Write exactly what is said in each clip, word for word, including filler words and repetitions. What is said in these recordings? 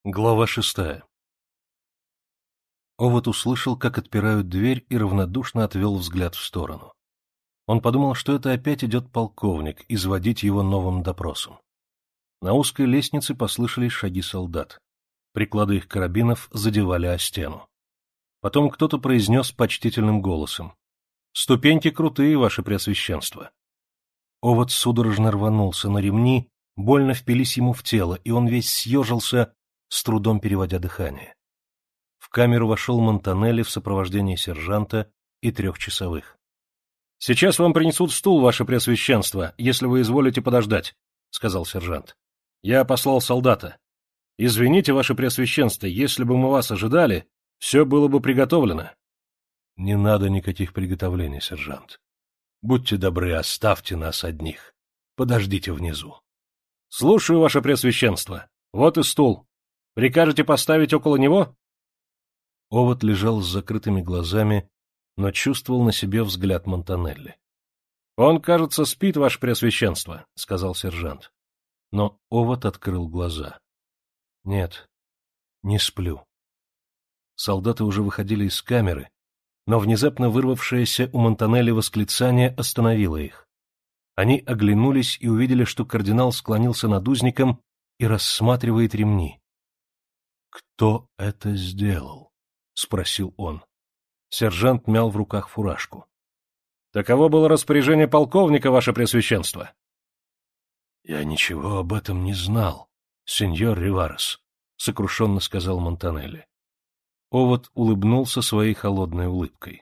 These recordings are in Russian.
Глава шестая. Овод услышал, как отпирают дверь, и равнодушно отвел взгляд в сторону. Он подумал, что это опять идет полковник, изводить его новым допросом. На узкой лестнице послышались шаги солдат. Приклады их карабинов задевали о стену. Потом кто-то произнес почтительным голосом: «Ступеньки крутые, ваше преосвященство». Овод судорожно рванулся на ремни, больно впились ему в тело, и он весь съежился, с трудом переводя дыхание. В камеру вошел Монтанелли в сопровождении сержанта и трех часовых. — Сейчас вам принесут стул, ваше преосвященство, если вы изволите подождать, — сказал сержант. — Я послал солдата. Извините, ваше преосвященство, если бы мы вас ожидали, все было бы приготовлено. — Не надо никаких приготовлений, сержант. Будьте добры, оставьте нас одних. Подождите внизу. — Слушаю, ваше преосвященство. Вот и стул. Прикажете поставить около него? Овод лежал с закрытыми глазами, но чувствовал на себе взгляд Монтанелли. — Он, кажется, спит, ваше преосвященство, — сказал сержант. Но Овод открыл глаза. — Нет, не сплю. Солдаты уже выходили из камеры, но внезапно вырвавшееся у Монтанелли восклицание остановило их. Они оглянулись и увидели, что кардинал склонился над узником и рассматривает ремни. — Кто это сделал? — спросил он. Сержант мял в руках фуражку. — Таково было распоряжение полковника, ваше преосвященство. — Я ничего об этом не знал, сеньор Риварес, — сокрушенно сказал Монтанелли. Овод улыбнулся своей холодной улыбкой.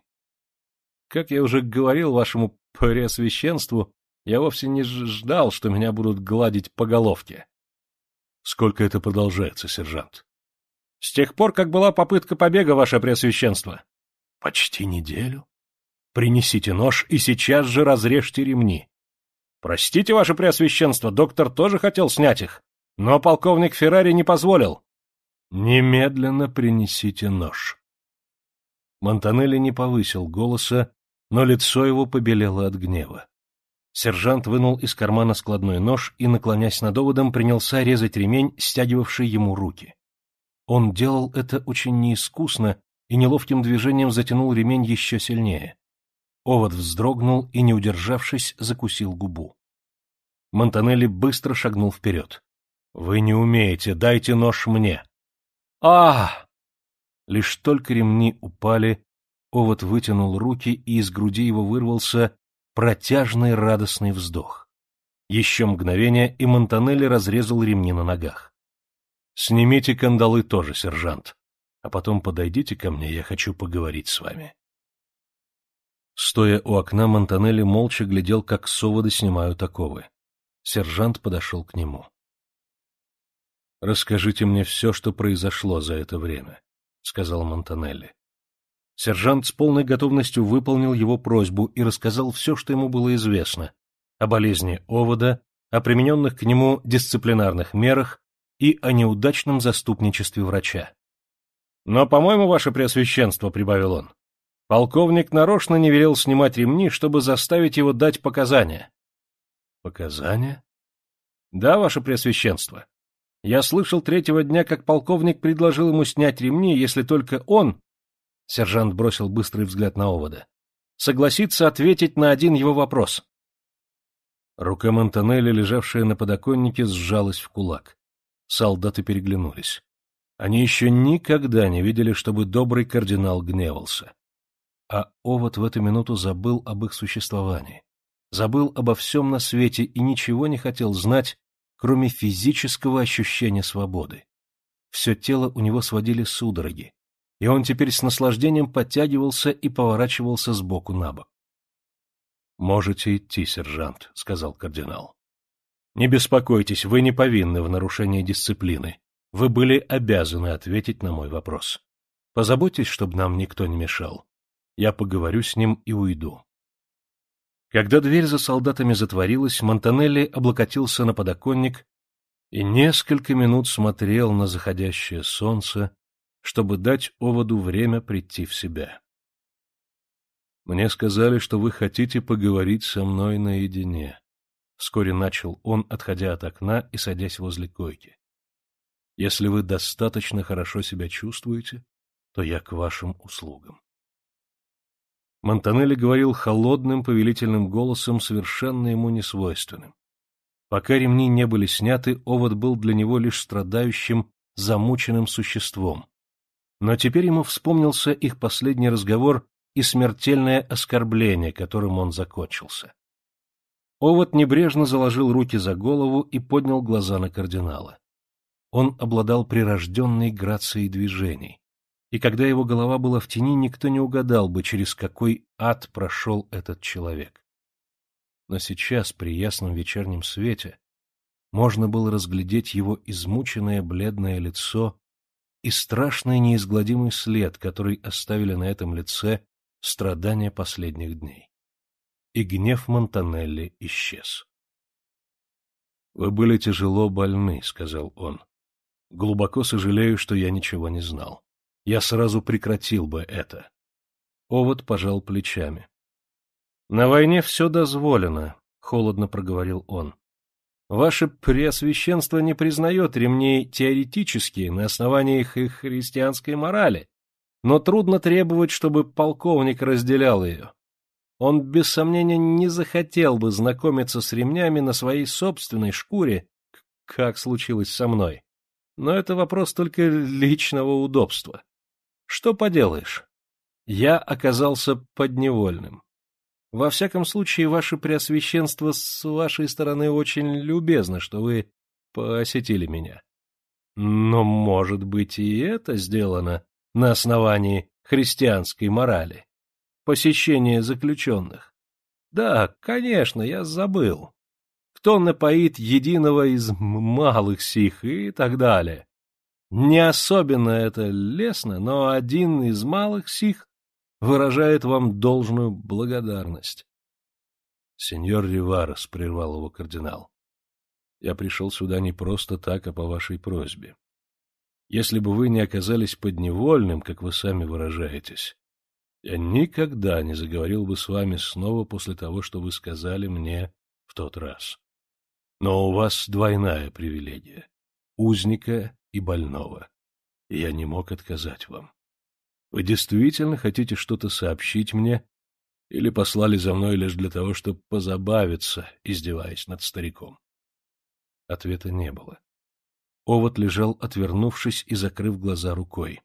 — Как я уже говорил вашему преосвященству, я вовсе не ждал, что меня будут гладить по головке. — Сколько это продолжается, сержант? — С тех пор, как была попытка побега, ваше преосвященство. — Почти неделю? Принесите нож и сейчас же разрежьте ремни. — Простите, ваше преосвященство, доктор тоже хотел снять их, но полковник Феррари не позволил. — Немедленно принесите нож. Монтанелли не повысил голоса, но лицо его побелело от гнева. Сержант вынул из кармана складной нож и, наклонясь над оводом, принялся резать ремень, стягивавший ему руки. Он делал это очень неискусно и неловким движением затянул ремень еще сильнее. Овод вздрогнул и, не удержавшись, закусил губу. Монтанелли быстро шагнул вперед. — Вы не умеете, дайте нож мне. — А! Лишь только ремни упали, Овод вытянул руки, и из груди его вырвался протяжный радостный вздох. Еще мгновение, и Монтанелли разрезал ремни на ногах. — Снимите кандалы тоже, сержант, а потом подойдите ко мне, я хочу поговорить с вами. Стоя у окна, Монтанелли молча глядел, как с овода снимают оковы. Сержант подошел к нему. — Расскажите мне все, что произошло за это время, — сказал Монтанелли. Сержант с полной готовностью выполнил его просьбу и рассказал все, что ему было известно, о болезни овода, о примененных к нему дисциплинарных мерах и о неудачном заступничестве врача. — Но, по-моему, ваше преосвященство, — прибавил он, — полковник нарочно не велел снимать ремни, чтобы заставить его дать показания. — Показания? — Да, ваше преосвященство. Я слышал третьего дня, как полковник предложил ему снять ремни, если только он... Сержант бросил быстрый взгляд на овода. Согласится ответить на один его вопрос. Рука Монтанелли, лежавшая на подоконнике, сжалась в кулак. Солдаты переглянулись. Они еще никогда не видели, чтобы добрый кардинал гневался. А овод в эту минуту забыл об их существовании, забыл обо всем на свете и ничего не хотел знать, кроме физического ощущения свободы. Все тело у него сводили судороги, и он теперь с наслаждением подтягивался и поворачивался с боку на бок. — Можете идти, сержант, — сказал кардинал. — Не беспокойтесь, вы не повинны в нарушении дисциплины. Вы были обязаны ответить на мой вопрос. Позаботьтесь, чтобы нам никто не мешал. Я поговорю с ним и уйду. Когда дверь за солдатами затворилась, Монтанелли облокотился на подоконник и несколько минут смотрел на заходящее солнце, чтобы дать оводу время прийти в себя. — Мне сказали, что вы хотите поговорить со мной наедине, — вскоре начал он, отходя от окна и садясь возле койки. Если вы достаточно хорошо себя чувствуете, то я к вашим услугам. Монтанелли говорил холодным, повелительным голосом, совершенно ему несвойственным. Пока ремни не были сняты, овод был для него лишь страдающим, замученным существом. Но теперь ему вспомнился их последний разговор и смертельное оскорбление, которым он закончился. Овод небрежно заложил руки за голову и поднял глаза на кардинала. Он обладал прирожденной грацией движений, и когда его голова была в тени, никто не угадал бы, через какой ад прошел этот человек. Но сейчас, при ясном вечернем свете, можно было разглядеть его измученное бледное лицо и страшный неизгладимый след, который оставили на этом лице страдания последних дней. И гнев Монтанелли исчез. — Вы были тяжело больны, — сказал он. — Глубоко сожалею, что я ничего не знал. Я сразу прекратил бы это. Овод пожал плечами. — На войне все дозволено, — холодно проговорил он. — Ваше Преосвященство не признает ремней теоретически на основании их, их христианской морали, но трудно требовать, чтобы полковник разделял ее. Он, без сомнения, не захотел бы знакомиться с ремнями на своей собственной шкуре, как случилось со мной. Но это вопрос только личного удобства. Что поделаешь? Я оказался подневольным. Во всяком случае, ваше Преосвященство с вашей стороны очень любезно, что вы посетили меня. Но, может быть, и это сделано на основании христианской морали. Посещение заключенных. Да, конечно, я забыл. Кто напоит единого из малых сих и так далее. Не особенно это лестно, но один из малых сих выражает вам должную благодарность. Сеньор Риварес, — прервал его кардинал, — я пришел сюда не просто так, а по вашей просьбе. Если бы вы не оказались подневольным, как вы сами выражаетесь, я никогда не заговорил бы с вами снова после того, что вы сказали мне в тот раз. Но у вас двойная привилегия — узника и больного, и я не мог отказать вам. Вы действительно хотите что-то сообщить мне или послали за мной лишь для того, чтобы позабавиться, издеваясь над стариком? Ответа не было. Овод лежал, отвернувшись и закрыв глаза рукой.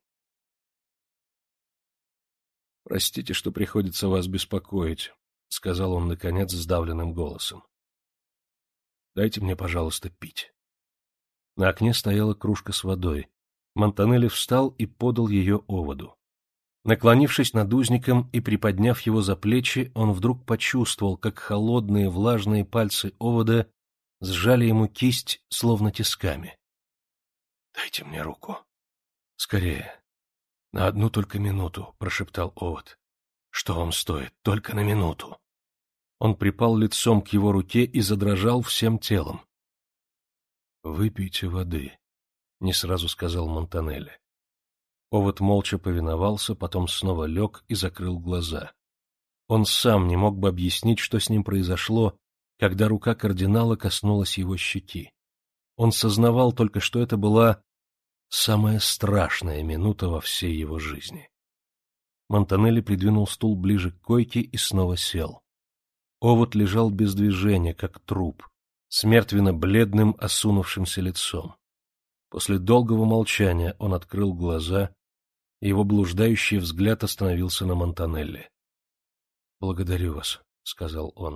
— Простите, что приходится вас беспокоить, — сказал он, наконец, сдавленным голосом. — Дайте мне, пожалуйста, пить. На окне стояла кружка с водой. Монтанелли встал и подал ее оводу. Наклонившись над узником и приподняв его за плечи, он вдруг почувствовал, как холодные влажные пальцы овода сжали ему кисть, словно тисками. — Дайте мне руку. — Скорее. — На одну только минуту, — прошептал овод. — Что вам стоит? Только на минуту. Он припал лицом к его руке и задрожал всем телом. — Выпейте воды, — не сразу сказал Монтанелли. Овод молча повиновался, потом снова лег и закрыл глаза. Он сам не мог бы объяснить, что с ним произошло, когда рука кардинала коснулась его щеки. Он сознавал только, что это была самая страшная минута во всей его жизни. Монтанелли придвинул стул ближе к койке и снова сел. Овод лежал без движения, как труп, с мертвенно-бледным осунувшимся лицом. После долгого молчания он открыл глаза, и его блуждающий взгляд остановился на Монтанелли. — Благодарю вас, — сказал он.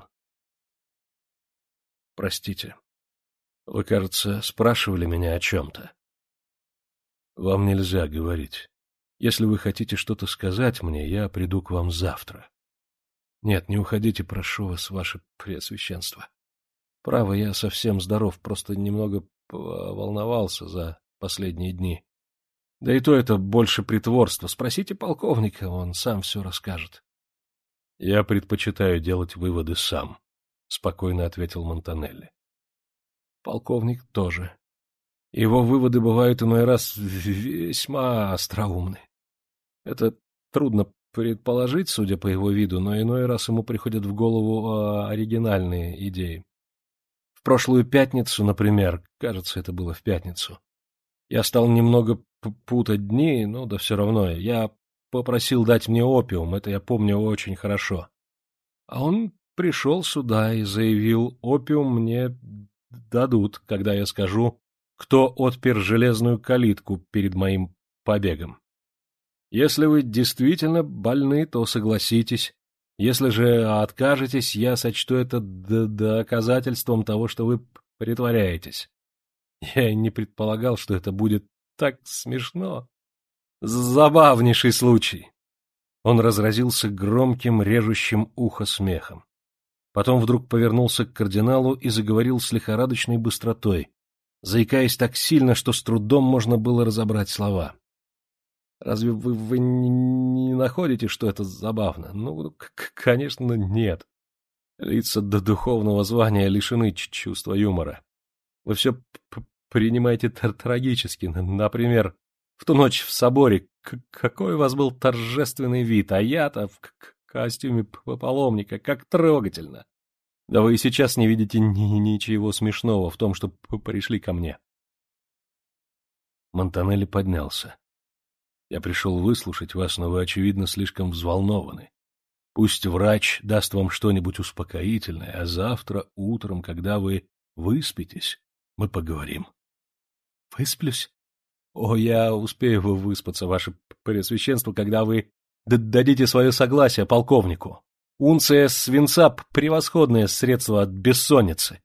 — Простите. Вы, кажется, спрашивали меня о чем-то. — Вам нельзя говорить. Если вы хотите что-то сказать мне, я приду к вам завтра. Нет, не уходите, прошу вас, ваше Преосвященство. Право, я совсем здоров, просто немного волновался за последние дни. Да и то это больше притворство. Спросите полковника, он сам все расскажет. — Я предпочитаю делать выводы сам, — спокойно ответил Монтанелли. — Полковник тоже. Его выводы бывают иной раз весьма остроумны. Это трудно предположить, судя по его виду, но иной раз ему приходят в голову оригинальные идеи. В прошлую пятницу, например, кажется, это было в пятницу, Я стал немного путать дни, но да все равно. Я попросил дать мне опиум, это я помню очень хорошо. А он пришел сюда и заявил, опиум мне дадут, когда я скажу, кто отпер железную калитку перед моим побегом. Если вы действительно больны, то согласитесь. Если же откажетесь, я сочту это доказательством того, что вы притворяетесь. Я не предполагал, что это будет так смешно. Забавнейший случай. Он разразился громким, режущим ухо смехом. Потом вдруг повернулся к кардиналу и заговорил с лихорадочной быстротой, заикаясь так сильно, что с трудом можно было разобрать слова. Разве вы, вы не находите, что это забавно? Ну, конечно, нет. Лица до духовного звания лишены чувства юмора. Вы все принимаете трагически. Например, в ту ночь в соборе какой у вас был торжественный вид, а я-то в костюме паломника, как трогательно. Да вы и сейчас не видите ни ничего смешного в том, что пришли ко мне. Монтанелли поднялся. Я пришел выслушать вас, но вы, очевидно, слишком взволнованы. Пусть врач даст вам что-нибудь успокоительное, а завтра утром, когда вы выспитесь, мы поговорим. Высплюсь? О, я успею выспаться, ваше преосвященство, когда вы дадите свое согласие полковнику. Унция свинца — превосходное средство от бессонницы.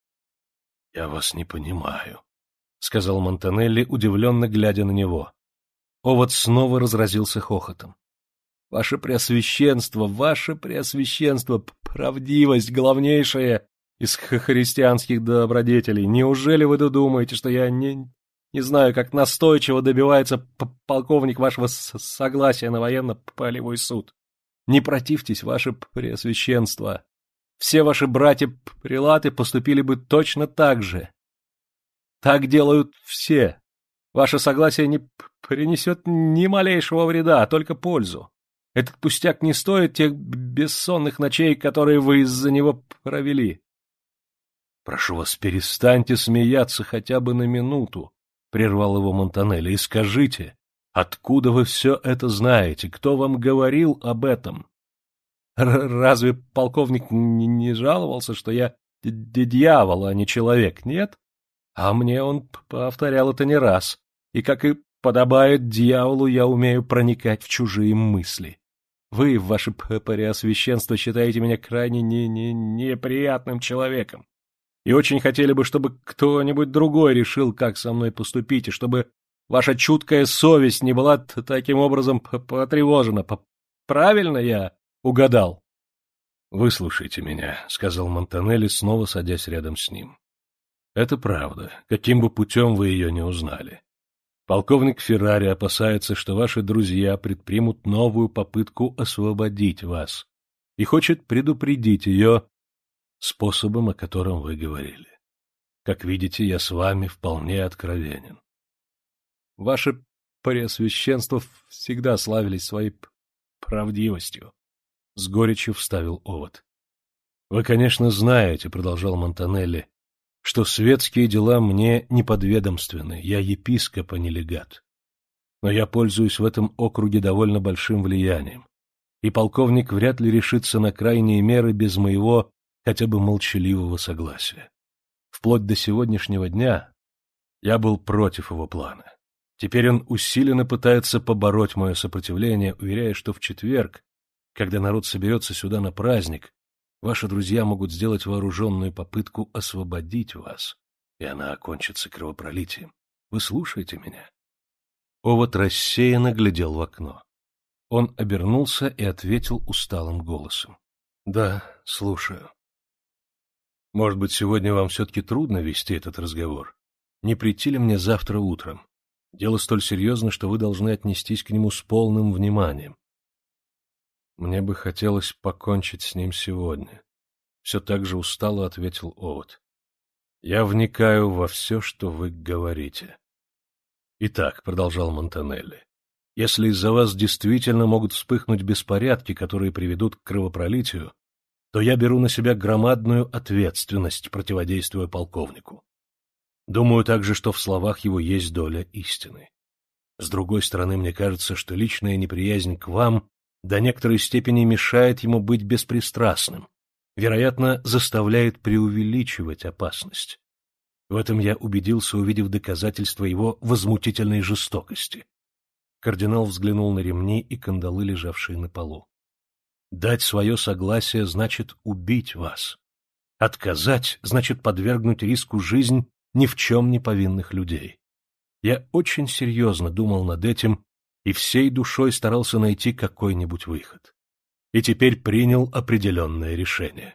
— Я вас не понимаю, — сказал Монтанелли, удивленно глядя на него. Овод снова разразился хохотом. — Ваше Преосвященство, ваше Преосвященство, правдивость главнейшая из христианских добродетелей. Неужели вы думаете, что я не, не знаю, как настойчиво добивается полковник вашего согласия на военно-полевой суд? Не противьтесь, ваше Преосвященство. Все ваши братья-прелаты поступили бы точно так же. Так делают все. Ваше согласие не принесет ни малейшего вреда, а только пользу. Этот пустяк не стоит тех бессонных ночей, которые вы из-за него провели. — Прошу вас, перестаньте смеяться хотя бы на минуту, — прервал его Монтанелли, — и скажите, откуда вы все это знаете, кто вам говорил об этом? Р Разве полковник не жаловался, что я дьявол, а не человек, нет? А мне он повторял это не раз. И, как и подобает дьяволу, я умею проникать в чужие мысли. Вы, ваше преосвященство, считаете меня крайне не не неприятным человеком. И очень хотели бы, чтобы кто-нибудь другой решил, как со мной поступить, и чтобы ваша чуткая совесть не была таким образом потревожена. Правильно я угадал? — Выслушайте меня, — сказал Монтанелли, снова садясь рядом с ним. — Это правда, каким бы путем вы ее не узнали. Полковник Феррари опасается, что ваши друзья предпримут новую попытку освободить вас и хочет предупредить ее способом, о котором вы говорили. Как видите, я с вами вполне откровенен. Ваше преосвященство всегда славились своей правдивостью, — с горечью вставил Овод. — Вы, конечно, знаете, — продолжал Монтанелли, — что светские дела мне неподведомственны, я епископ, а не легат. Но я пользуюсь в этом округе довольно большим влиянием, и полковник вряд ли решится на крайние меры без моего хотя бы молчаливого согласия. Вплоть до сегодняшнего дня я был против его плана. Теперь он усиленно пытается побороть мое сопротивление, уверяя, что в четверг, когда народ соберется сюда на праздник, ваши друзья могут сделать вооруженную попытку освободить вас, и она окончится кровопролитием. Вы слушаете меня? Овод рассеянно глядел в окно. Он обернулся и ответил усталым голосом. — Да, слушаю. — Может быть, сегодня вам все-таки трудно вести этот разговор? Не прийти ли мне завтра утром? Дело столь серьезно, что вы должны отнестись к нему с полным вниманием. Мне бы хотелось покончить с ним сегодня. Все так же устало ответил Овод. Я вникаю во все, что вы говорите. Итак, продолжал Монтанелли, если из-за вас действительно могут вспыхнуть беспорядки, которые приведут к кровопролитию, то я беру на себя громадную ответственность, противодействуя полковнику. Думаю также, что в словах его есть доля истины. С другой стороны, мне кажется, что личная неприязнь к вам до некоторой степени мешает ему быть беспристрастным, вероятно, заставляет преувеличивать опасность. В этом я убедился, увидев доказательства его возмутительной жестокости. Кардинал взглянул на ремни и кандалы, лежавшие на полу. Дать свое согласие значит убить вас. Отказать значит подвергнуть риску жизнь ни в чем не повинных людей. Я очень серьезно думал над этим и всей душой старался найти какой-нибудь выход. И теперь принял определенное решение.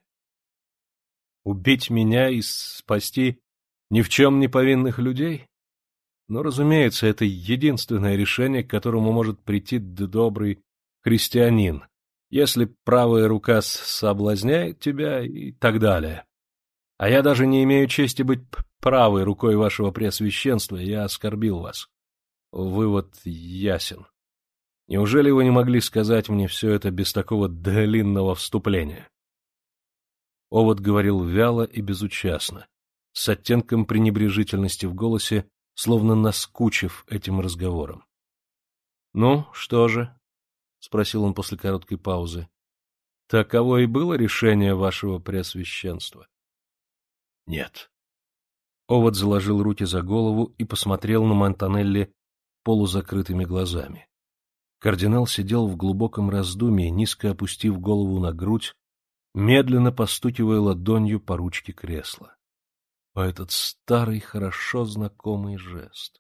Убить меня и спасти ни в чем не повинных людей? Но, разумеется, это единственное решение, к которому может прийти добрый христианин, если правая рука соблазняет тебя и так далее. А я даже не имею чести быть правой рукой вашего преосвященства, я оскорбил вас. Вывод ясен. Неужели вы не могли сказать мне все это без такого длинного вступления? Овод говорил вяло и безучастно, с оттенком пренебрежительности в голосе, словно наскучив этим разговором. — Ну, что же? — спросил он после короткой паузы. — Таково и было решение вашего преосвященства? — Нет. Овод заложил руки за голову и посмотрел на Монтанелли полузакрытыми глазами. Кардинал сидел в глубоком раздумье, низко опустив голову на грудь, медленно постукивая ладонью по ручке кресла. О, этот старый, хорошо знакомый жест!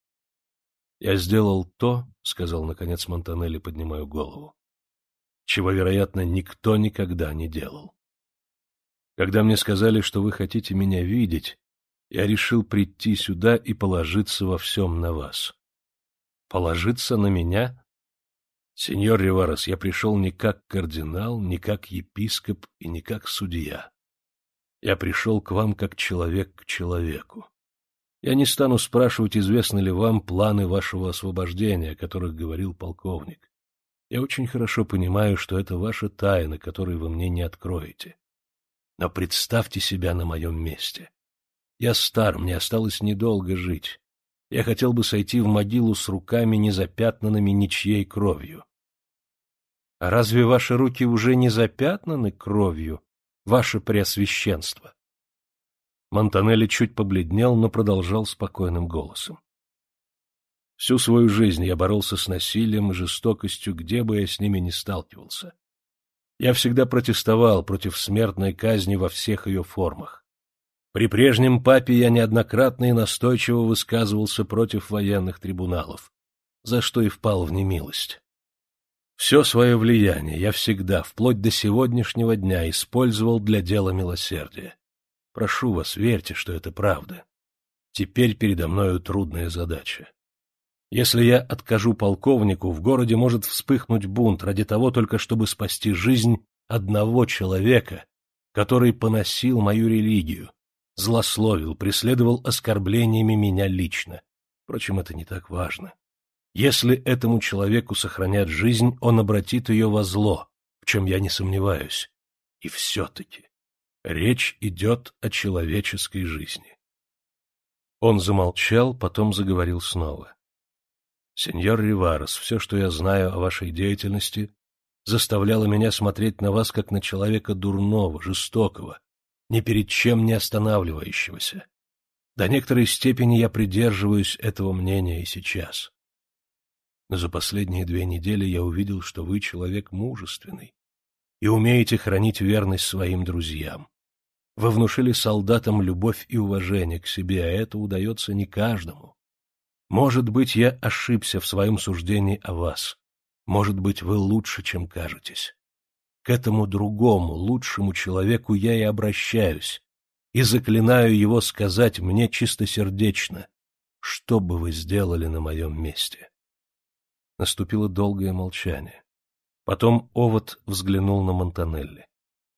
— Я сделал то, — сказал, наконец, Монтанелли, поднимая голову, — чего, вероятно, никто никогда не делал. Когда мне сказали, что вы хотите меня видеть, я решил прийти сюда и положиться во всем на вас. — Положиться на меня? — Сеньор Риварес, я пришел не как кардинал, не как епископ и не как судья. Я пришел к вам как человек к человеку. Я не стану спрашивать, известны ли вам планы вашего освобождения, о которых говорил полковник. Я очень хорошо понимаю, что это ваша тайна, которую вы мне не откроете. Но представьте себя на моем месте. Я стар, мне осталось недолго жить. Я хотел бы сойти в могилу с руками, не запятнанными ничьей кровью. — А разве ваши руки уже не запятнаны кровью, ваше преосвященство? Монтанелли чуть побледнел, но продолжал спокойным голосом. Всю свою жизнь я боролся с насилием и жестокостью, где бы я с ними ни сталкивался. Я всегда протестовал против смертной казни во всех ее формах. При прежнем папе я неоднократно и настойчиво высказывался против военных трибуналов, за что и впал в немилость. Все свое влияние я всегда, вплоть до сегодняшнего дня, использовал для дела милосердия. Прошу вас, верьте, что это правда. Теперь передо мною трудная задача. Если я откажу полковнику, в городе может вспыхнуть бунт ради того только, чтобы спасти жизнь одного человека, который поносил мою религию, злословил, преследовал оскорблениями меня лично. Впрочем, это не так важно. Если этому человеку сохранят жизнь, он обратит ее во зло, в чем я не сомневаюсь. И все-таки речь идет о человеческой жизни. Он замолчал, потом заговорил снова. Сеньор Риварес, все, что я знаю о вашей деятельности, заставляло меня смотреть на вас как на человека дурного, жестокого, ни перед чем не останавливающегося. До некоторой степени я придерживаюсь этого мнения и сейчас. Но за последние две недели я увидел, что вы человек мужественный и умеете хранить верность своим друзьям. Вы внушили солдатам любовь и уважение к себе, а это удается не каждому. Может быть, я ошибся в своем суждении о вас. Может быть, вы лучше, чем кажетесь. К этому другому, лучшему человеку я и обращаюсь, и заклинаю его сказать мне чистосердечно, что бы вы сделали на моем месте. Наступило долгое молчание. Потом Овод взглянул на Монтанелли.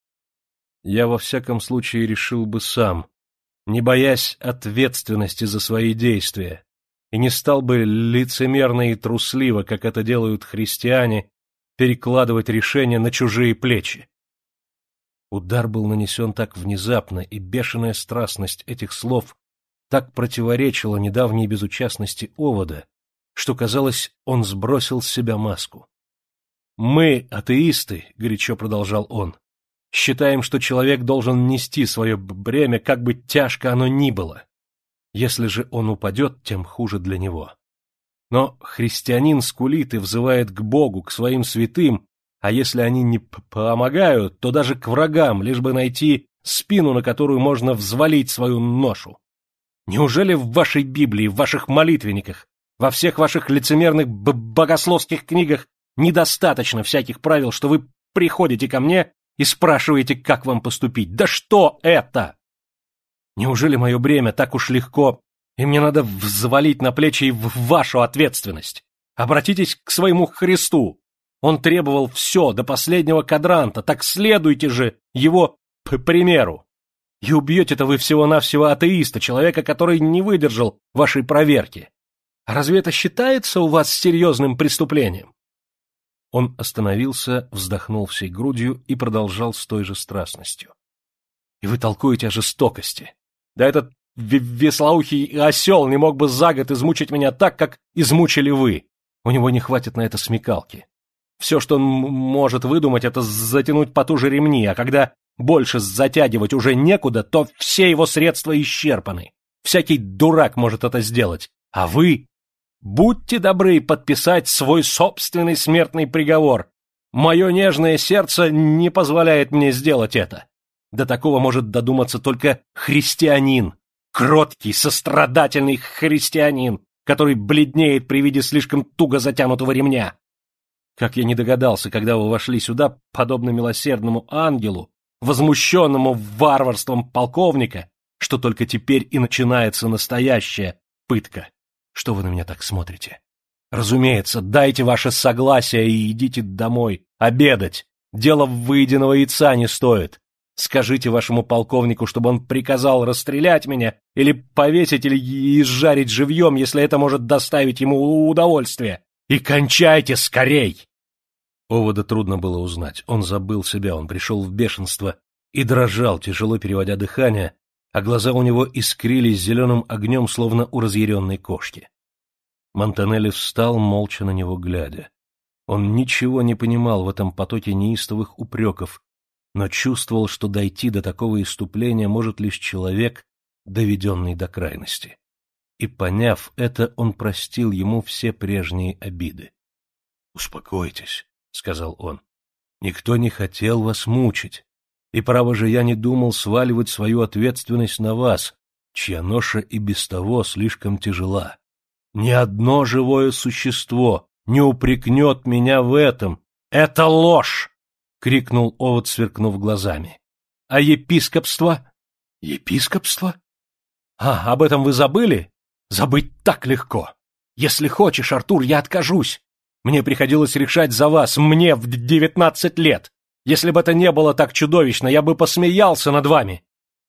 Я во всяком случае решил бы сам, не боясь ответственности за свои действия, и не стал бы лицемерно и трусливо, как это делают христиане, перекладывать решения на чужие плечи. Удар был нанесен так внезапно, и бешеная страстность этих слов так противоречило недавней безучастности Овода, что, казалось, он сбросил с себя маску. «Мы, атеисты, — горячо продолжал он, — считаем, что человек должен нести свое бремя, как бы тяжко оно ни было. Если же он упадет, тем хуже для него. Но христианин скулит и взывает к Богу, к своим святым, а если они не помогают, то даже к врагам, лишь бы найти спину, на которую можно взвалить свою ношу. Неужели в вашей Библии, в ваших молитвенниках, во всех ваших лицемерных богословских книгах недостаточно всяких правил, что вы приходите ко мне и спрашиваете, как вам поступить? Да что это? Неужели мое бремя так уж легко, и мне надо взвалить на плечи и вашу ответственность? Обратитесь к своему Христу. Он требовал все до последнего кадранта, так следуйте же его примеру. И убьете-то вы всего-навсего атеиста, человека, который не выдержал вашей проверки. А разве это считается у вас серьезным преступлением?» Он остановился, вздохнул всей грудью и продолжал с той же страстностью. «И вы толкуете о жестокости. Да этот веслоухий осел не мог бы за год измучить меня так, как измучили вы. У него не хватит на это смекалки. Все, что он может выдумать, это затянуть потуже ремни, а когда больше затягивать уже некуда, то все его средства исчерпаны. Всякий дурак может это сделать. А вы... Будьте добры подписать свой собственный смертный приговор. Мое нежное сердце не позволяет мне сделать это. До такого может додуматься только христианин, кроткий, сострадательный христианин, который бледнеет при виде слишком туго затянутого ремня. Как я не догадался, когда вы вошли сюда, подобно милосердному ангелу, возмущенному варварством полковника, что только теперь и начинается настоящая пытка. Что вы на меня так смотрите? Разумеется, дайте ваше согласие и идите домой обедать. Дело выеденного яйца не стоит. Скажите вашему полковнику, чтобы он приказал расстрелять меня или повесить, или изжарить живьем, если это может доставить ему удовольствие. И кончайте скорей!» Овода трудно было узнать. Он забыл себя, он пришел в бешенство и дрожал, тяжело переводя дыхание, а глаза у него искрились зеленым огнем, словно у разъяренной кошки. Монтанелли встал, молча на него глядя. Он ничего не понимал в этом потоке неистовых упреков, но чувствовал, что дойти до такого исступления может лишь человек, доведенный до крайности. И, поняв это, он простил ему все прежние обиды. «Успокойтесь», — сказал он, — «никто не хотел вас мучить. И, право же, я не думал сваливать свою ответственность на вас, чья ноша и без того слишком тяжела. Ни одно живое существо не упрекнет меня в этом. Это ложь!» — крикнул Овод, сверкнув глазами. «А епископство?» «Епископство? А, об этом вы забыли? Забыть так легко. Если хочешь, Артур, я откажусь. Мне приходилось решать за вас, мне в девятнадцать лет. Если бы это не было так чудовищно, я бы посмеялся над вами».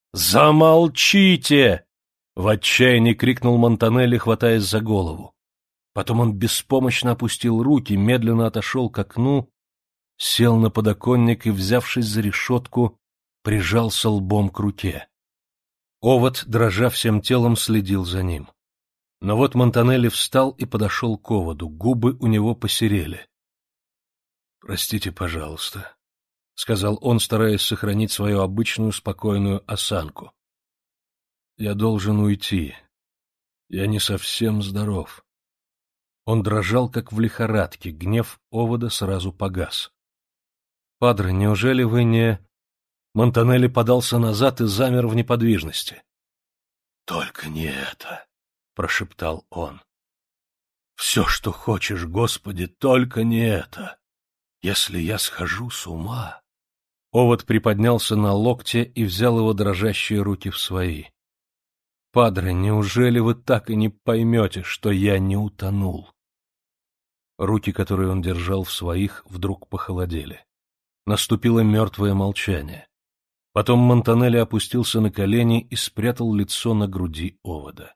«Замолчите!» — в отчаянии крикнул Монтанелли, хватаясь за голову. Потом он беспомощно опустил руки, медленно отошел к окну, сел на подоконник и, взявшись за решетку, прижался лбом к руке. Овод, дрожа всем телом, следил за ним. Но вот Монтанелли встал и подошел к Оводу, губы у него посерели. «Простите, пожалуйста», — сказал он, стараясь сохранить свою обычную спокойную осанку. «Я должен уйти. Я не совсем здоров». Он дрожал, как в лихорадке, гнев Овода сразу погас. «Падре, неужели вы не...» Монтанелли подался назад и замер в неподвижности. «Только не это», — прошептал он. «Все, что хочешь, Господи, только не это. Если я схожу с ума...» Овод приподнялся на локте и взял его дрожащие руки в свои. «Падре, неужели вы так и не поймете, что я не утонул?» Руки, которые он держал в своих, вдруг похолодели. Наступило мертвое молчание. Потом Монтанелли опустился на колени и спрятал лицо на груди Овода.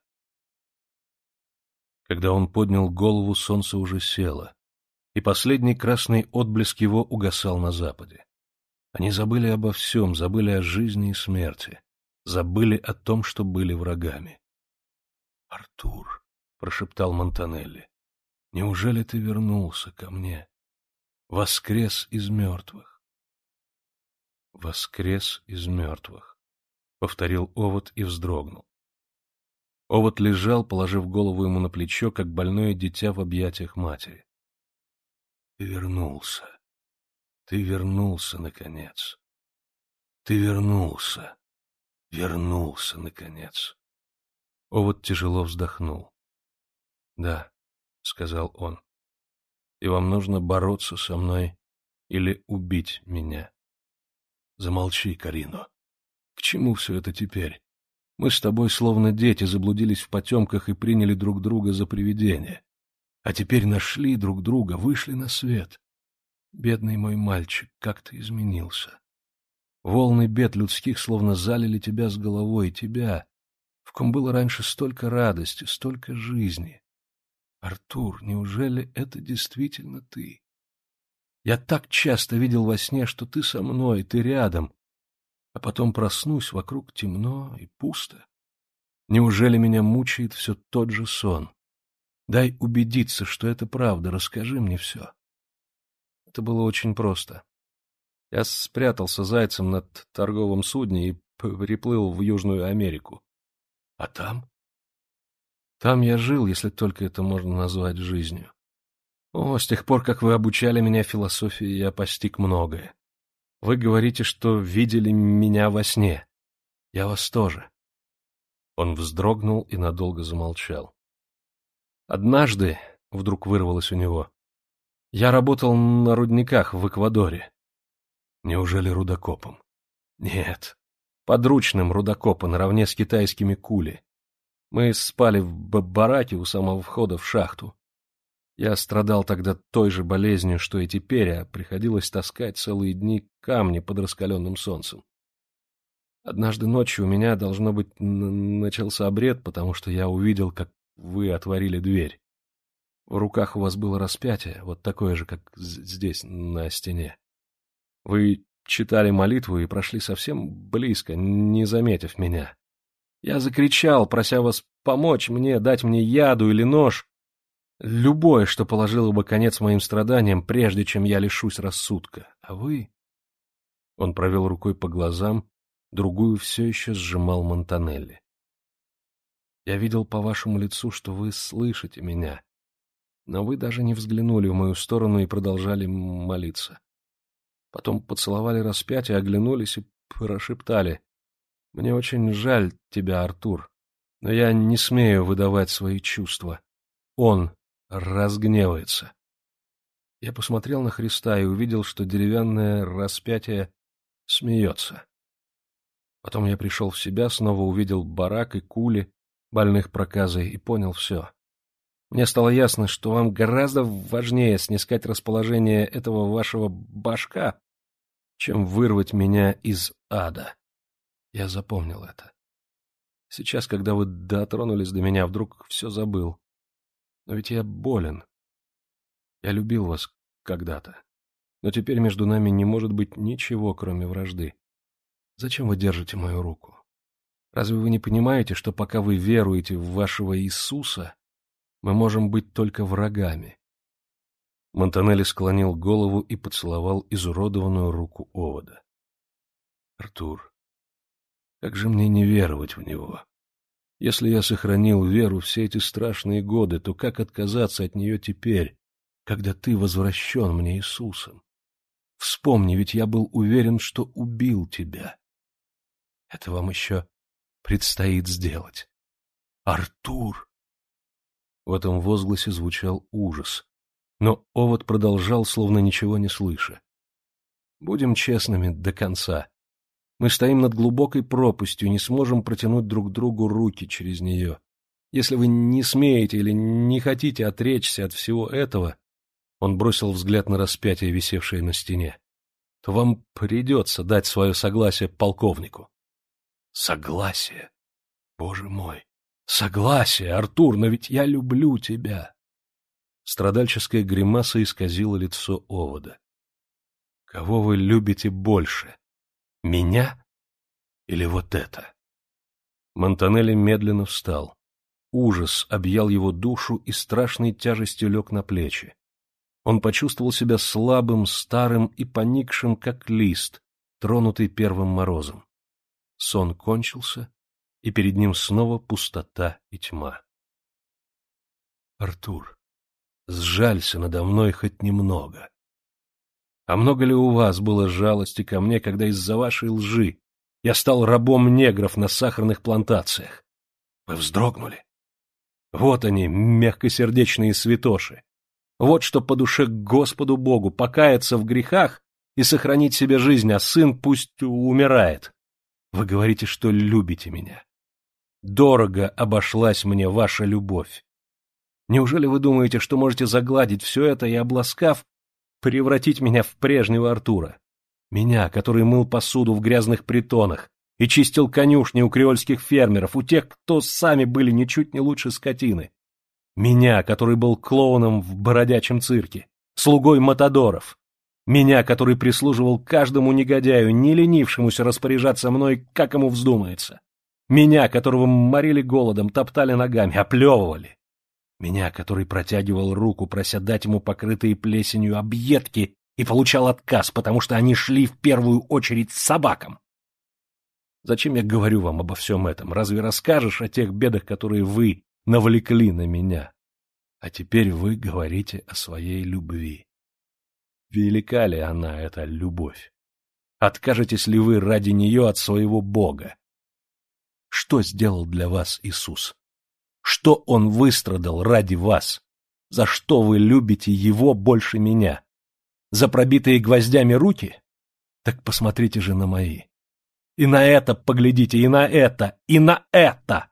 Когда он поднял голову, солнце уже село, и последний красный отблеск его угасал на западе. Они забыли обо всем, забыли о жизни и смерти, забыли о том, что были врагами. Артур, — прошептал Монтанелли, — неужели ты вернулся ко мне? Воскрес из мертвых. Воскрес из мертвых, — повторил Овод и вздрогнул. Овод лежал, положив голову ему на плечо, как больное дитя в объятиях матери. Ты вернулся. Ты вернулся, наконец. Ты вернулся. Вернулся, наконец. Овод тяжело вздохнул. — Да, — сказал он, — и вам нужно бороться со мной или убить меня. Замолчи, Карино. К чему все это теперь? Мы с тобой, словно дети, заблудились в потемках и приняли друг друга за привидения. А теперь нашли друг друга, вышли на свет. Бедный мой мальчик, как ты изменился. Волны бед людских словно залили тебя с головой, тебя, в ком было раньше столько радости, столько жизни. Артур, неужели это действительно ты? Я так часто видел во сне, что ты со мной, ты рядом, а потом проснусь, вокруг темно и пусто. Неужели меня мучает все тот же сон? Дай убедиться, что это правда, расскажи мне все. Это было очень просто. Я спрятался зайцем над торговым судне и приплыл в Южную Америку. А там? Там я жил, если только это можно назвать жизнью. О, с тех пор, как вы обучали меня философии, я постиг многое. Вы говорите, что видели меня во сне. Я вас тоже. Он вздрогнул и надолго замолчал. Однажды, вдруг вырвалось у него, я работал на рудниках в Эквадоре. Неужели рудокопом? Нет, подручным рудокопа наравне с китайскими кули. Мы спали в бараке у самого входа в шахту. Я страдал тогда той же болезнью, что и теперь, а приходилось таскать целые дни камни под раскаленным солнцем. Однажды ночью у меня, должно быть, начался обред, потому что я увидел, как вы отворили дверь. В руках у вас было распятие, вот такое же, как здесь, на стене. Вы читали молитву и прошли совсем близко, не заметив меня. Я закричал, прося вас помочь мне, дать мне яду или нож. Любое, что положило бы конец моим страданиям, прежде чем я лишусь рассудка. А вы... Он провел рукой по глазам, другую все еще сжимал Монтанелли. Я видел по вашему лицу, что вы слышите меня, но вы даже не взглянули в мою сторону и продолжали молиться. Потом поцеловали распятие, оглянулись и прошептали: «Мне очень жаль тебя, Артур, но я не смею выдавать свои чувства. Он разгневается». Я посмотрел на Христа и увидел, что деревянное распятие смеется. Потом я пришел в себя, снова увидел барак и кули, больных проказой, и понял все. Мне стало ясно, что вам гораздо важнее снискать расположение этого вашего башка, чем вырвать меня из ада. Я запомнил это. Сейчас, когда вы дотронулись до меня, вдруг все забыл. Но ведь я болен. Я любил вас когда-то. Но теперь между нами не может быть ничего, кроме вражды. Зачем вы держите мою руку? Разве вы не понимаете, что пока вы веруете в вашего Иисуса, мы можем быть только врагами? Монтанелли склонил голову и поцеловал изуродованную руку Овода. Артур, как же мне не веровать в него? Если я сохранил веру все эти страшные годы, то как отказаться от нее теперь, когда ты возвращен мне Иисусом? Вспомни, ведь я был уверен, что убил тебя. Это вам еще предстоит сделать. Артур! В этом возгласе звучал ужас, но Овод продолжал, словно ничего не слыша. Будем честными до конца. Мы стоим над глубокой пропастью и не сможем протянуть друг другу руки через нее. Если вы не смеете или не хотите отречься от всего этого, он бросил взгляд на распятие, висевшее на стене, то вам придется дать свое согласие полковнику. Согласие? Боже мой! Согласие, Артур, но ведь я люблю тебя! Страдальческая гримаса исказила лицо Овода. Кого вы любите больше? Меня или вот это? Монтанелли медленно встал. ужас объял его душу и страшной тяжестью лег на плечи. Он почувствовал себя слабым, старым и поникшим, как лист, тронутый первым морозом. Сон кончился, и перед ним снова пустота и тьма. Артур, сжалься надо мной хоть немного. А много ли у вас было жалости ко мне, когда из-за вашей лжи я стал рабом негров на сахарных плантациях? Вы вздрогнули? Вот они, мягкосердечные святоши. Вот что по душе к Господу Богу — покаяться в грехах и сохранить себе жизнь, а сын пусть умирает. Вы говорите, что любите меня. Дорого обошлась мне ваша любовь. Неужели вы думаете, что можете загладить все это и, обласкав, превратить меня в прежнего Артура? Меня, который мыл посуду в грязных притонах и чистил конюшни у креольских фермеров, у тех, кто сами были ничуть не лучше скотины. Меня, который был клоуном в бродячем цирке, слугой матадоров. Меня, который прислуживал каждому негодяю, не ленившемуся распоряжаться мной, как ему вздумается. Меня, которого морили голодом, топтали ногами, оплевывали. Меня, который протягивал руку, прося дать ему покрытые плесенью объедки, и получал отказ, потому что они шли в первую очередь собакам. Зачем я говорю вам обо всем этом? Разве расскажешь о тех бедах, которые вы навлекли на меня? А теперь вы говорите о своей любви. Велика ли она, эта любовь? Откажетесь ли вы ради нее от своего Бога? Что сделал для вас Иисус? Что Он выстрадал ради вас? За что вы любите Его больше меня? За пробитые гвоздями руки? Так посмотрите же на мои. И на это поглядите, и на это, и на это!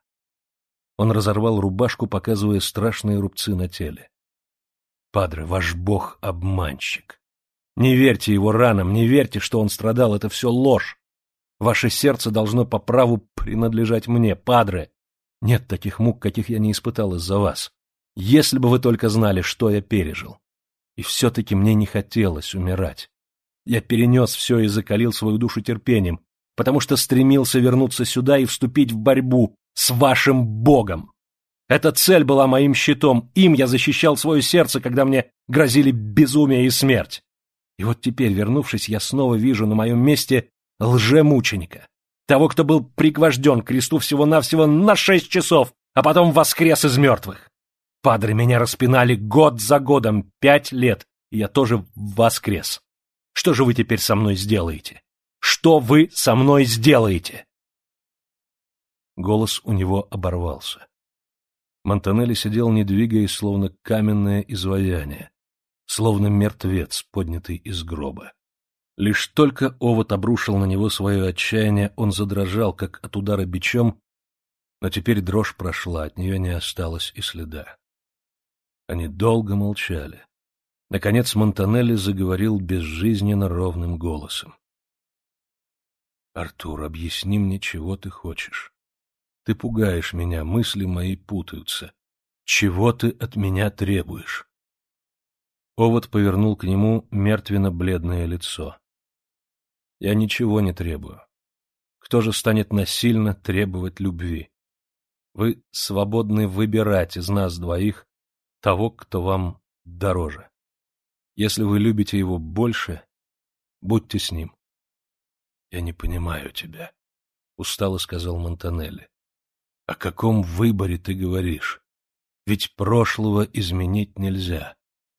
Он разорвал рубашку, показывая страшные рубцы на теле. Падре, ваш Бог — обманщик. Не верьте его ранам, не верьте, что он страдал, это все ложь. Ваше сердце должно по праву принадлежать мне, Падре. Нет таких мук, каких я не испытал из-за вас. Если бы вы только знали, что я пережил. И все-таки мне не хотелось умирать. Я перенес все и закалил свою душу терпением, потому что стремился вернуться сюда и вступить в борьбу с вашим Богом. Эта цель была моим щитом, им я защищал свое сердце, когда мне грозили безумие и смерть. И вот теперь, вернувшись, я снова вижу на моем месте лжемученика, того, кто был пригвожден к кресту всего-навсего на шесть часов, а потом воскрес из мертвых. Падре, меня распинали год за годом, пять лет, и я тоже воскрес. Что же вы теперь со мной сделаете? Что вы со мной сделаете? Голос у него оборвался. Монтанелли сидел, не двигаясь, словно каменное изваяние, словно мертвец, поднятый из гроба. Лишь только овод обрушил на него свое отчаяние, он задрожал, как от удара бичом, но теперь дрожь прошла, от нее не осталось и следа. Они долго молчали. Наконец Монтанелли заговорил безжизненно ровным голосом. — Артур, объясни мне, чего ты хочешь. Ты пугаешь меня, мысли мои путаются. Чего ты от меня требуешь? Овод повернул к нему мертвенно-бледное лицо. — Я ничего не требую. Кто же станет насильно требовать любви? Вы свободны выбирать из нас двоих того, кто вам дороже. Если вы любите его больше, будьте с ним. — Я не понимаю тебя, — устало сказал Монтанелли. — О каком выборе ты говоришь? Ведь прошлого изменить нельзя.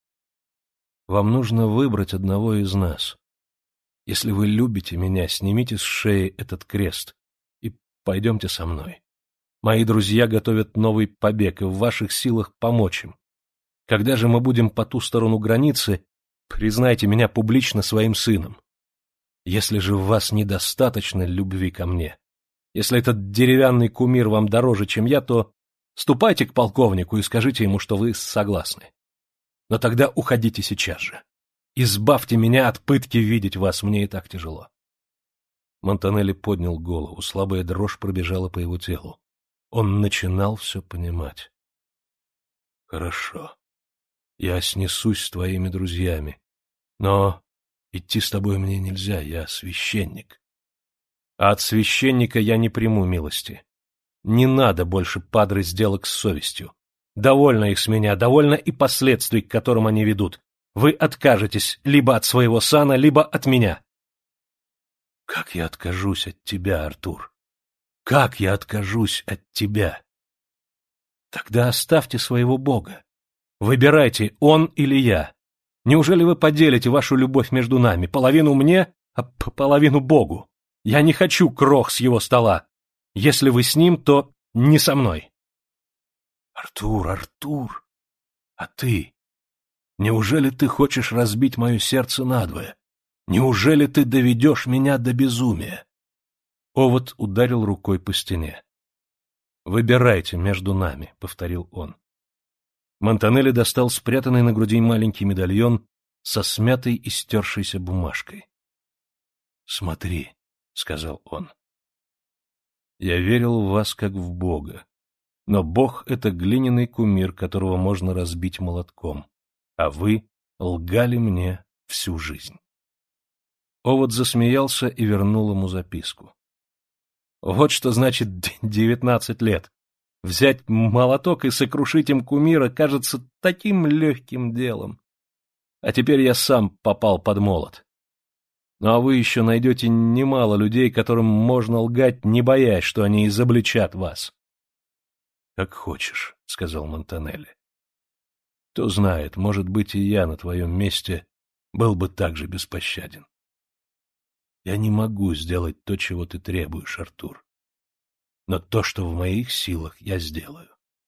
Вам нужно выбрать одного из нас. Если вы любите меня, снимите с шеи этот крест и пойдемте со мной. Мои друзья готовят новый побег, и в ваших силах помочь им. Когда же мы будем по ту сторону границы, признайте меня публично своим сыном. Если же в вас недостаточно любви ко мне, если этот деревянный кумир вам дороже, чем я, то ступайте к полковнику и скажите ему, что вы согласны. Но тогда уходите сейчас же. Избавьте меня от пытки видеть вас, мне и так тяжело. Монтанелли поднял голову, слабая дрожь пробежала по его телу. Он начинал все понимать. — Хорошо. Я снесусь с твоими друзьями. Но идти с тобой мне нельзя, я священник. А от священника я не приму милости. Не надо больше, падре, сделок с совестью. Довольно их с меня, довольно и последствий, к которым они ведут. Вы откажетесь либо от своего сана, либо от меня. Как я откажусь от тебя, Артур? Как я откажусь от тебя? Тогда оставьте своего Бога. Выбирайте, он или я. Неужели вы поделите вашу любовь между нами? Половину мне, а половину Богу. Я не хочу крох с его стола. Если вы с ним, то не со мной. Артур, Артур, а ты? Неужели ты хочешь разбить мое сердце надвое? Неужели ты доведешь меня до безумия? Овод ударил рукой по стене. «Выбирайте между нами», — повторил он. Монтанелли достал спрятанный на груди маленький медальон со смятой и стершейся бумажкой. «Смотри», — сказал он. «Я верил в вас как в Бога, но Бог — это глиняный кумир, которого можно разбить молотком, а вы лгали мне всю жизнь». Овод засмеялся и вернул ему записку. «Вот что значит девятнадцать лет. Взять молоток и сокрушить им кумира кажется таким легким делом. А теперь я сам попал под молот. Ну а вы еще найдете немало людей, которым можно лгать, не боясь, что они изобличат вас». «Как хочешь», — сказал Монтанелли. «Кто знает, может быть, и я на твоем месте был бы так же беспощаден. Я не могу сделать то, чего ты требуешь, Артур. Но то, что в моих силах, я сделаю.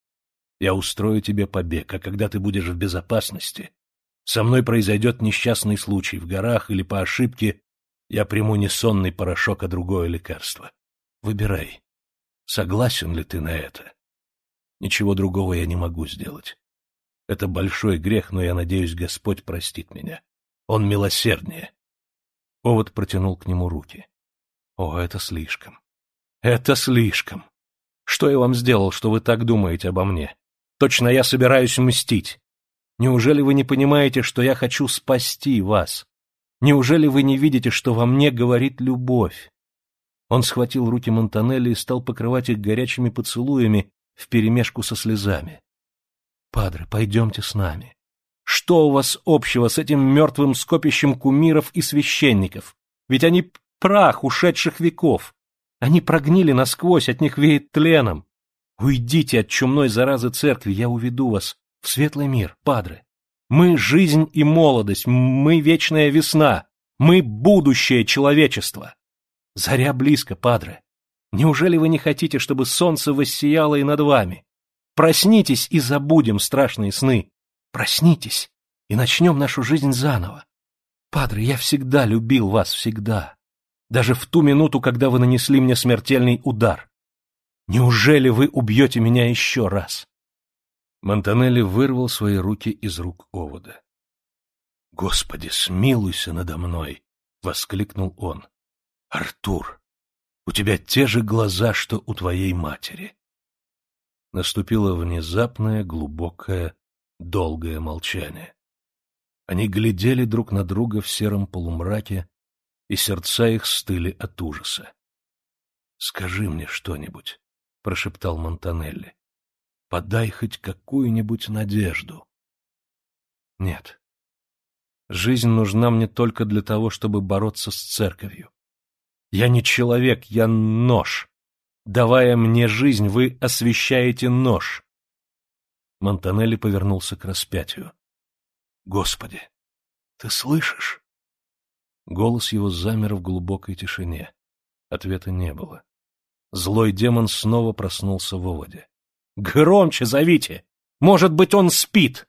Я устрою тебе побег, а когда ты будешь в безопасности, со мной произойдет несчастный случай в горах или по ошибке я приму не сонный порошок, а другое лекарство. Выбирай, согласен ли ты на это. Ничего другого я не могу сделать. Это большой грех, но я надеюсь, Господь простит меня. Он милосерднее». Овод протянул к нему руки. «О, это слишком. Это слишком. Что я вам сделал, что вы так думаете обо мне? Точно я собираюсь мстить. Неужели вы не понимаете, что я хочу спасти вас? Неужели вы не видите, что во мне говорит любовь?» Он схватил руки Монтанелли и стал покрывать их горячими поцелуями вперемешку со слезами. «Падре, пойдемте с нами. Что у вас общего с этим мертвым скопищем кумиров и священников? Ведь они прах ушедших веков. Они прогнили насквозь, от них веет тленом. Уйдите от чумной заразы церкви, я уведу вас в светлый мир, падре. Мы — жизнь и молодость, мы — вечная весна, мы — будущее человечества. Заря близко, падре. Неужели вы не хотите, чтобы солнце воссияло и над вами? Проснитесь и забудем страшные сны. Проснитесь и начнем нашу жизнь заново. Падре, я всегда любил вас, всегда. Даже в ту минуту, когда вы нанесли мне смертельный удар. Неужели вы убьете меня еще раз?» Монтанелли вырвал свои руки из рук Овода. «Господи, смилуйся надо мной!» — воскликнул он. «Артур, у тебя те же глаза, что у твоей матери». Наступило внезапное, глубокое, долгое молчание. Они глядели друг на друга в сером полумраке, и сердца их стыли от ужаса. «Скажи мне что-нибудь», — прошептал Монтанелли. «Подай хоть какую-нибудь надежду». «Нет. Жизнь нужна мне только для того, чтобы бороться с церковью. Я не человек, я нож. Давая мне жизнь, вы освящаете нож». Монтанелли повернулся к распятию. «Господи, ты слышишь?» Голос его замер в глубокой тишине. Ответа не было. Злой демон снова проснулся в Оводе. «Громче зовите! Может быть, он спит!»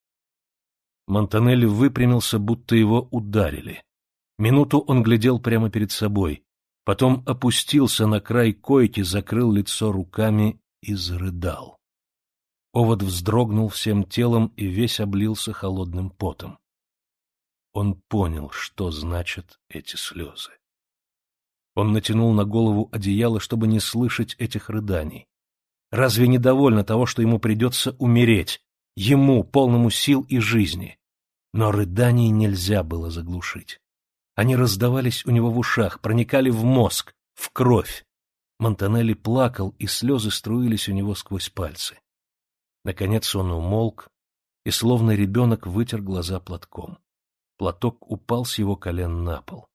Монтанелли выпрямился, будто его ударили. Минуту он глядел прямо перед собой, потом опустился на край койки, закрыл лицо руками и зарыдал. Овод вздрогнул всем телом и весь облился холодным потом. Он понял, что значат эти слезы. Он натянул на голову одеяло, чтобы не слышать этих рыданий. Разве не довольно того, что ему придется умереть, ему, полному сил и жизни? Но рыданий нельзя было заглушить. Они раздавались у него в ушах, проникали в мозг, в кровь. Монтанелли плакал, и слезы струились у него сквозь пальцы. Наконец он умолк и, словно ребенок, вытер глаза платком. Платок упал с его колен на пол.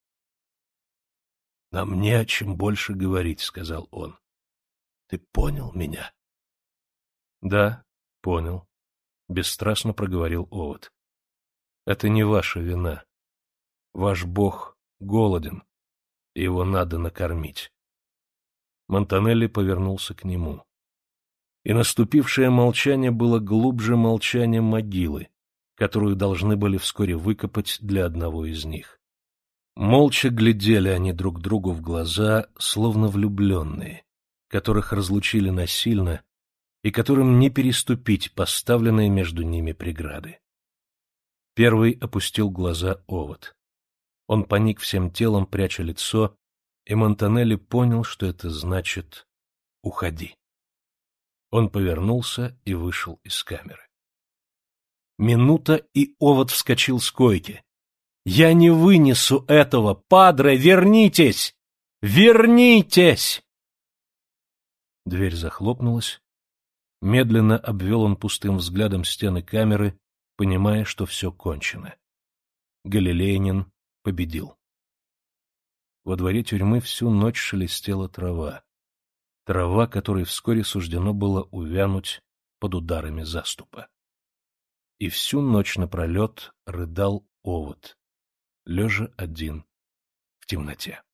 — Нам не о чем больше говорить, — сказал он. — Ты понял меня? — Да, понял, — бесстрастно проговорил Овод. — Это не ваша вина. Ваш бог голоден, и его надо накормить. Монтанелли повернулся к нему. И наступившее молчание было глубже молчания могилы, которую должны были вскоре выкопать для одного из них. Молча глядели они друг другу в глаза, словно влюбленные, которых разлучили насильно и которым не переступить поставленные между ними преграды. Первый опустил глаза Овод. Он поник всем телом, пряча лицо, и Монтанелли понял, что это значит «уходи». Он повернулся и вышел из камеры. Минута, и Овод вскочил с койки. «Я не вынесу этого! Падре, вернитесь! Вернитесь!» Дверь захлопнулась. Медленно обвел он пустым взглядом стены камеры, понимая, что все кончено. Галилеянин победил. Во дворе тюрьмы всю ночь шелестела трава. Трава, которой вскоре суждено было увянуть под ударами заступа. И всю ночь напролет рыдал Овод, лежа один в темноте.